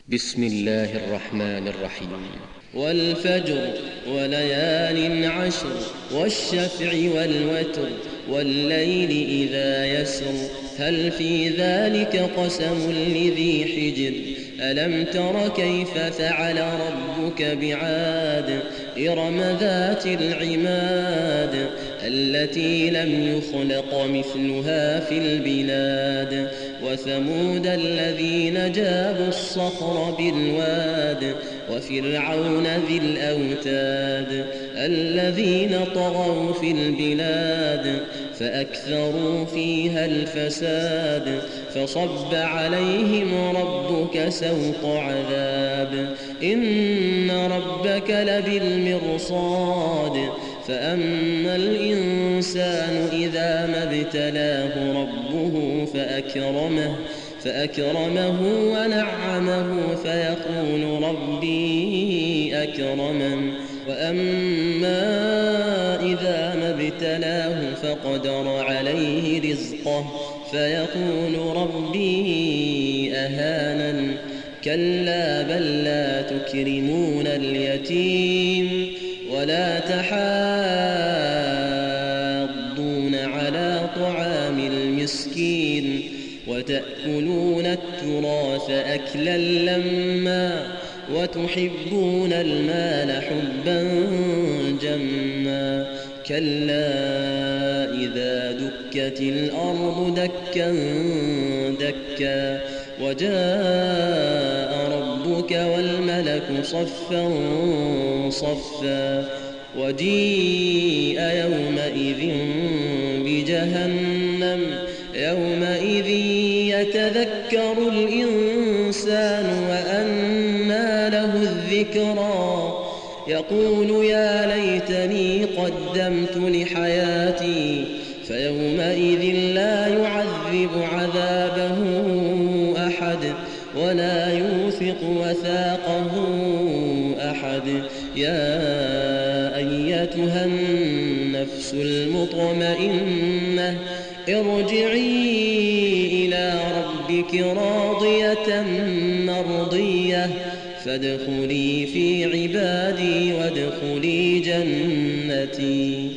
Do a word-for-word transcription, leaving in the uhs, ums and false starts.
بسم الله الرحمن الرحيم. والفجر وليال عشر والشفع والوتر والليل إذا يسر هل في ذلك قسم لذي حجر ألم تر كيف فعل ربك بعاد إرم ذات العماد التي لم يخلق مثلها في البلاد وثمود الذين جابوا الصخر بالواد وفرعون ذي الأوتاد الذين طغوا في البلاد فأكثروا فيها الفساد فصب عليهم ربك سوط عذاب إن ربك لبالمرصاد فأما الإنسان إذا ما ابتلاه ربه فأكرمه فأكرمه ونعمه فيقول ربي أكرمن وأما إذا ما ابتلاه فقدر عليه رزقه فيقول ربي أهانن كلا بل لا تكرمون اليتيم ولا تحاضون على طعام المسكين وتأكلون التراث أكلا لما وتحبون المال حبا جما كلا إذا دكت الأرض دكا دكا وجاء ربك والملك صفا صفا وجيء يومئذ بجهنم يومئذ يتذكر الإنسان وأنى له الذكرى يقول يا ليتني قدمت لحياتي فيومئذ لا يعذب عذابه أحد ولا يوثق وثاقه أحد يا أيتها النفس المطمئنة ارجعي إلى ربك راضية مرضية فادخلي في عبادي وادخلي جنتي.